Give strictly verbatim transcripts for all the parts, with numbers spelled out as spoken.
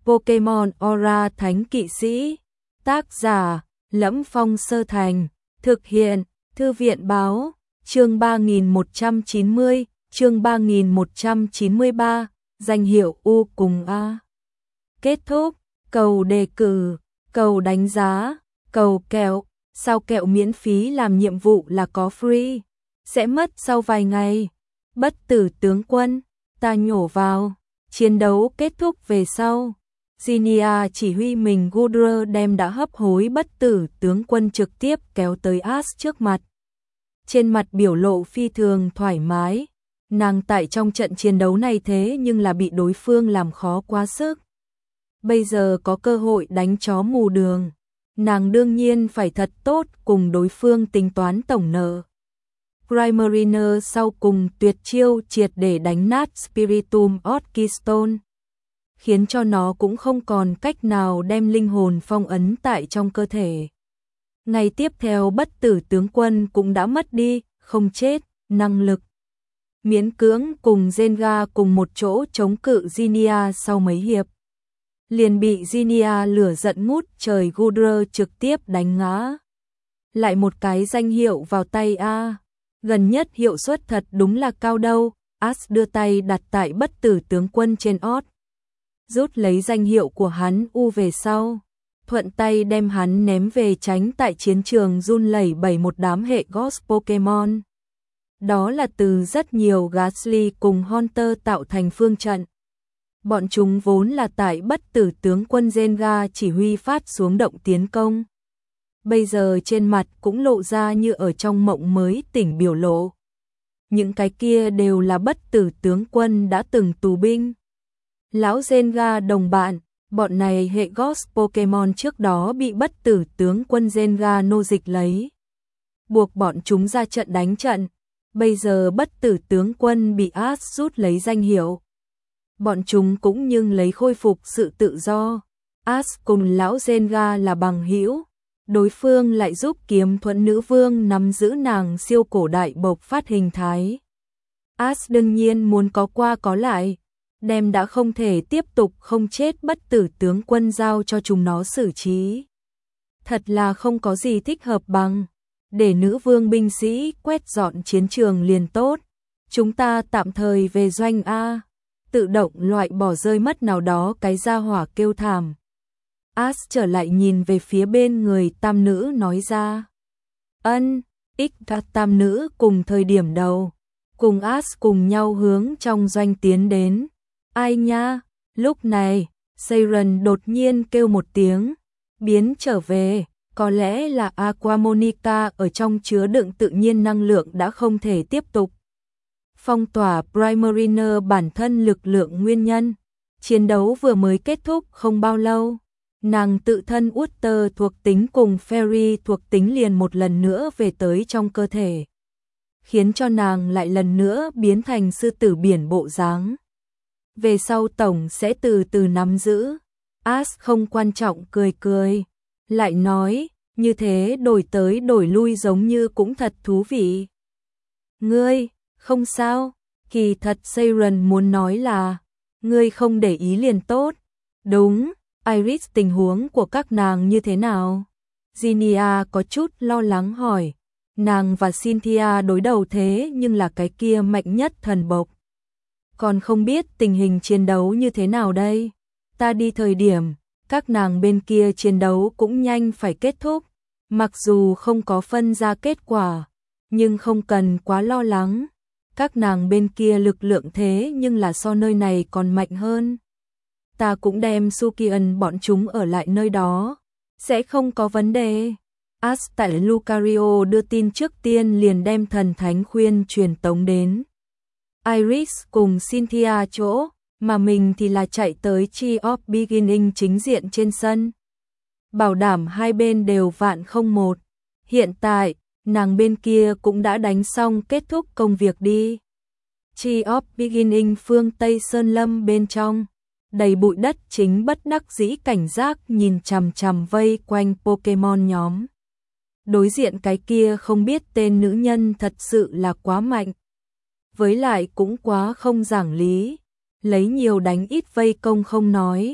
Pokemon Aura Thánh Kỵ Sĩ. Tác giả: Lẫm Phong Sơ Thành. Thực hiện: Thư viện báo. Chương ba nghìn một trăm chín mươi, chương ba nghìn một trăm chín mươi ba, danh hiệu U cùng A. Kết thúc, cầu đề cử, cầu đánh giá, cầu kẹo, sao kẹo miễn phí làm nhiệm vụ là có free, sẽ mất sau vài ngày. Bất tử tướng quân, ta nhổ vào, chiến đấu kết thúc về sau. Zinnia chỉ huy mình Goodra đem đã hấp hối bất tử tướng quân trực tiếp kéo tới Ash trước mặt. Trên mặt biểu lộ phi thường thoải mái, nàng tại trong trận chiến đấu này thế nhưng là bị đối phương làm khó quá sức. Bây giờ có cơ hội đánh chó mù đường, nàng đương nhiên phải thật tốt cùng đối phương tính toán tổng nợ. Grimariner sau cùng tuyệt chiêu triệt để đánh nát Spiritomb of Keystone, khiến cho nó cũng không còn cách nào đem linh hồn phong ấn tại trong cơ thể. Ngày tiếp theo bất tử tướng quân cũng đã mất đi, không chết, năng lực. Miễn cưỡng cùng Zenga cùng một chỗ chống cự Zinnia sau mấy hiệp. Liền bị Zinnia lửa giận ngút trời Goodra trực tiếp đánh ngã. Lại một cái danh hiệu vào tay A. Gần nhất hiệu suất thật đúng là cao đâu. Ash đưa tay đặt tại bất tử tướng quân trên ót, rút lấy danh hiệu của hắn U về sau, thuận tay đem hắn ném về tránh tại chiến trường run lẩy bẩy một đám hệ Ghost Pokemon. Đó là từ rất nhiều Ghastly cùng Haunter tạo thành phương trận. Bọn chúng vốn là tại bất tử tướng quân Zenga chỉ huy phát xuống động tiến công. Bây giờ trên mặt cũng lộ ra như ở trong mộng mới tỉnh biểu lộ. Những cái kia đều là bất tử tướng quân đã từng tù binh. Lão Zenga đồng bạn, bọn này hệ Ghost Pokemon trước đó bị bất tử tướng quân Zenga nô dịch lấy. Buộc bọn chúng ra trận đánh trận. Bây giờ bất tử tướng quân bị Ash rút lấy danh hiệu. Bọn chúng cũng nhưng lấy khôi phục sự tự do. Ash cùng lão Zenga là bằng hữu, đối phương lại giúp Kiếm Thuẫn Nữ Vương nắm giữ nàng siêu cổ đại bộc phát hình thái. Ash đương nhiên muốn có qua có lại, đem đã không thể tiếp tục không chết bất tử tướng quân giao cho chúng nó xử trí. Thật là không có gì thích hợp bằng để nữ vương binh sĩ quét dọn chiến trường liền tốt. Chúng ta tạm thời về doanh A, tự động loại bỏ rơi mất nào đó cái gia hỏa kêu thảm. Ash trở lại nhìn về phía bên người tam nữ nói ra. Ân, ích tam nữ cùng thời điểm đầu, cùng Ash cùng nhau hướng trong doanh tiến đến. Ai nha, lúc này, Siren đột nhiên kêu một tiếng, biến trở về. Có lẽ là Aquamonica ở trong chứa đựng tự nhiên năng lượng đã không thể tiếp tục phong tỏa Primariner bản thân lực lượng nguyên nhân. Chiến đấu vừa mới kết thúc không bao lâu, nàng tự thân Water thuộc tính cùng Fairy thuộc tính liền một lần nữa về tới trong cơ thể, khiến cho nàng lại lần nữa biến thành sư tử biển bộ dáng. Về sau tổng sẽ từ từ nắm giữ. Ash không quan trọng cười cười, lại nói, như thế đổi tới đổi lui giống như cũng thật thú vị. Ngươi, không sao, kỳ thật Siren muốn nói là, ngươi không để ý liền tốt. Đúng, Iris tình huống của các nàng như thế nào? Zinnia có chút lo lắng hỏi, nàng và Cynthia đối đầu thế nhưng là cái kia mạnh nhất thần bộc. Còn không biết tình hình chiến đấu như thế nào đây? Ta đi thời điểm các nàng bên kia chiến đấu cũng nhanh phải kết thúc, mặc dù không có phân ra kết quả, nhưng không cần quá lo lắng. Các nàng bên kia lực lượng thế nhưng là so nơi này còn mạnh hơn. Ta cũng đem Sukian bọn chúng ở lại nơi đó, sẽ không có vấn đề. Ash tại Lucario đưa tin trước tiên liền đem thần thánh khuyên truyền tống đến Iris cùng Cynthia chỗ, mà mình thì là chạy tới Tree of Beginning chính diện trên sân. Bảo đảm hai bên đều vạn không một. Hiện tại, nàng bên kia cũng đã đánh xong kết thúc công việc đi. Tree of Beginning phương Tây Sơn Lâm bên trong, đầy bụi đất chính bất đắc dĩ cảnh giác nhìn chằm chằm vây quanh Pokemon nhóm. Đối diện cái kia không biết tên nữ nhân thật sự là quá mạnh. Với lại cũng quá không giảng lý. Lấy nhiều đánh ít vây công không nói,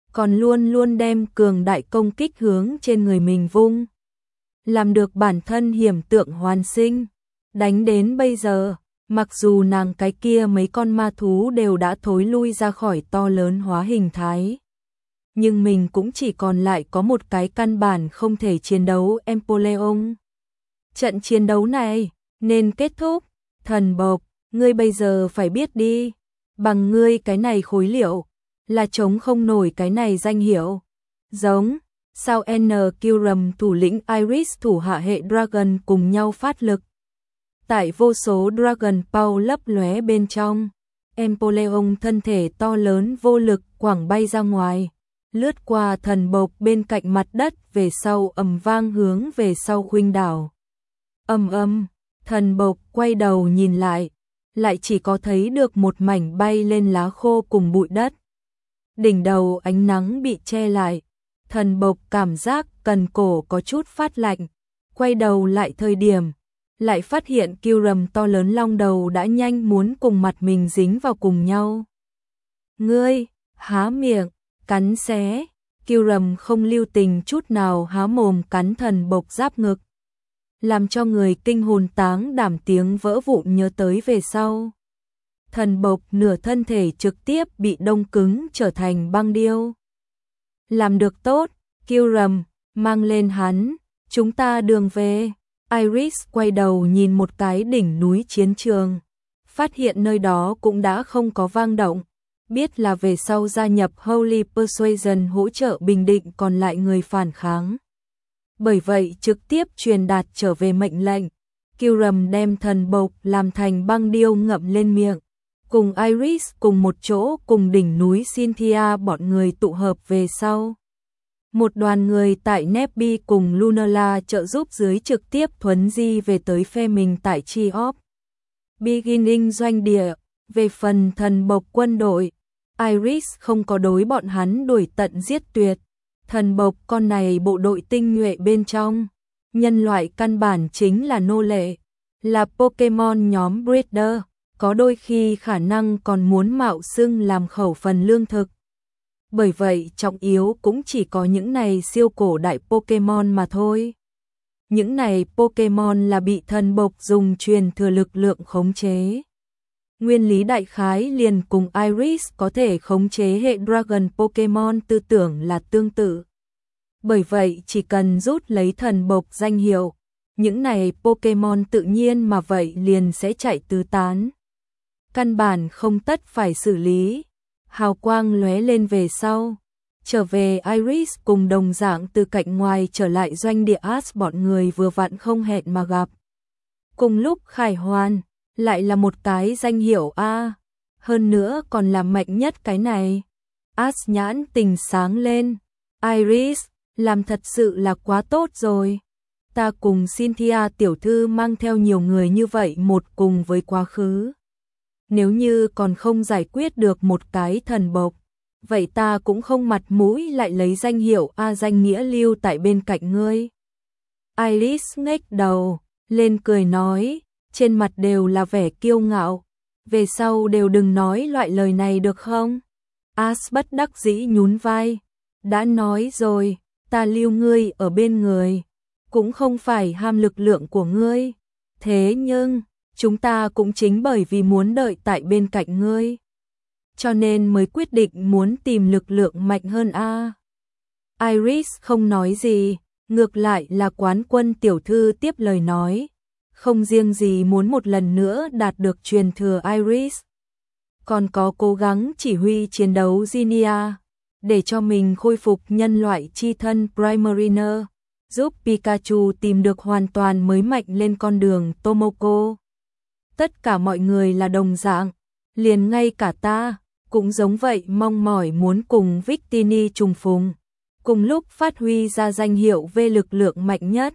còn luôn luôn đem cường đại công kích hướng trên người mình vung. Làm được bản thân hiểm tượng hoàn sinh. Đánh đến bây giờ, mặc dù nàng cái kia mấy con ma thú đều đã thối lui ra khỏi to lớn hóa hình thái. Nhưng mình cũng chỉ còn lại có một cái căn bản không thể chiến đấu Empoleon. Trận chiến đấu này nên kết thúc. Thần bộc, ngươi bây giờ phải biết đi, bằng ngươi cái này khối liệu, là chống không nổi cái này danh hiệu. Giống, sao N. Kyurem thủ lĩnh Iris thủ hạ hệ Dragon cùng nhau phát lực. Tại vô số Dragon Ball lấp lóe bên trong, Empoleon thân thể to lớn vô lực quẳng bay ra ngoài, lướt qua thần bộc bên cạnh mặt đất về sau ầm vang hướng về sau khuynh đảo. Ầm ầm, thần bộc quay đầu nhìn lại, lại chỉ có thấy được một mảnh bay lên lá khô cùng bụi đất. Đỉnh đầu ánh nắng bị che lại, thần bộc cảm giác cần cổ có chút phát lạnh, quay đầu lại thời điểm, lại phát hiện Kyurem to lớn long đầu đã nhanh muốn cùng mặt mình dính vào cùng nhau. Ngươi, há miệng, cắn xé, Kyurem không lưu tình chút nào há mồm cắn thần bộc giáp ngực, làm cho người kinh hồn táng đảm tiếng vỡ vụn nhớ tới về sau. Thần bộc nửa thân thể trực tiếp bị đông cứng trở thành băng điêu. Làm được tốt, Kyurem, mang lên hắn, chúng ta đường về. Iris quay đầu nhìn một cái đỉnh núi chiến trường, phát hiện nơi đó cũng đã không có vang động, biết là về sau gia nhập Holy Persuasion hỗ trợ bình định còn lại người phản kháng. Bởi vậy trực tiếp truyền đạt trở về mệnh lệnh, Kyurem đem thần bộc làm thành băng điêu ngậm lên miệng, cùng Iris cùng một chỗ cùng đỉnh núi Cynthia bọn người tụ hợp về sau. Một đoàn người tại Nebby cùng Lunala trợ giúp dưới trực tiếp thuấn di về tới phe mình tại Chi-op Beginning doanh địa. Về phần thần bộc quân đội, Iris không có đối bọn hắn đuổi tận giết tuyệt. Thần bộc con này bộ đội tinh nhuệ bên trong, nhân loại căn bản chính là nô lệ, là Pokemon nhóm breeder, có đôi khi khả năng còn muốn mạo xưng làm khẩu phần lương thực. Bởi vậy trọng yếu cũng chỉ có những này siêu cổ đại Pokemon mà thôi. Những này Pokemon là bị thần bộc dùng truyền thừa lực lượng khống chế. Nguyên lý đại khái liền cùng Iris có thể khống chế hệ Dragon Pokemon tư tưởng là tương tự. Bởi vậy chỉ cần rút lấy thần bộc danh hiệu, những này Pokemon tự nhiên mà vậy liền sẽ chạy tứ tán. Căn bản không tất phải xử lý. Hào quang lóe lên về sau, trở về Iris cùng đồng dạng từ cạnh ngoài trở lại doanh địa Ash bọn người vừa vặn không hẹn mà gặp. Cùng lúc khải hoàn, lại là một cái danh hiệu A, hơn nữa còn là mạnh nhất cái này. Ash nhãn tình sáng lên, Iris, làm thật sự là quá tốt rồi. Ta cùng Cynthia tiểu thư mang theo nhiều người như vậy một cùng với quá khứ. Nếu như còn không giải quyết được một cái thần bộc, vậy ta cũng không mặt mũi lại lấy danh hiệu A danh nghĩa lưu tại bên cạnh ngươi. Iris ngếch đầu, lên cười nói, trên mặt đều là vẻ kiêu ngạo, về sau đều đừng nói loại lời này được không? Ash bất đắc dĩ nhún vai, đã nói rồi, ta lưu ngươi ở bên người, cũng không phải ham lực lượng của ngươi, thế nhưng chúng ta cũng chính bởi vì muốn đợi tại bên cạnh ngươi, cho nên mới quyết định muốn tìm lực lượng mạnh hơn a. Iris không nói gì, ngược lại là Quán Quân tiểu thư tiếp lời nói, không riêng gì muốn một lần nữa đạt được truyền thừa Iris, còn có cố gắng chỉ huy chiến đấu Zinnia, để cho mình khôi phục nhân loại chi thân Primarina, giúp Pikachu tìm được hoàn toàn mới mạnh lên con đường Tomoko. Tất cả mọi người là đồng dạng, liền ngay cả ta, cũng giống vậy mong mỏi muốn cùng Victini trùng phùng, cùng lúc phát huy ra danh hiệu về lực lượng mạnh nhất.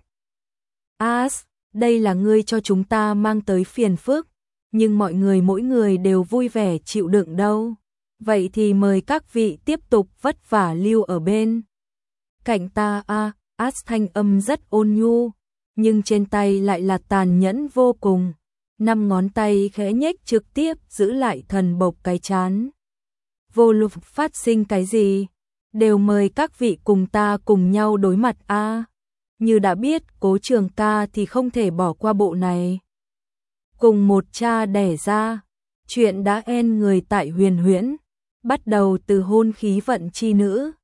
Ash, đây là ngươi cho chúng ta mang tới phiền phức, nhưng mọi người mỗi người đều vui vẻ chịu đựng đâu. Vậy thì mời các vị tiếp tục vất vả lưu ở bên cạnh ta a. Ash thanh âm rất ôn nhu, nhưng trên tay lại là tàn nhẫn vô cùng. Năm ngón tay khẽ nhếch trực tiếp giữ lại thần bộc cái chán. Vô lục phát sinh cái gì? đều mời các vị cùng ta cùng nhau đối mặt a. Như đã biết, Cố Trường Ca thì không thể bỏ qua bộ này. Cùng một cha đẻ ra, chuyện đã en người tại Huyền Huyễn, bắt đầu từ hôn khí vận chi nữ,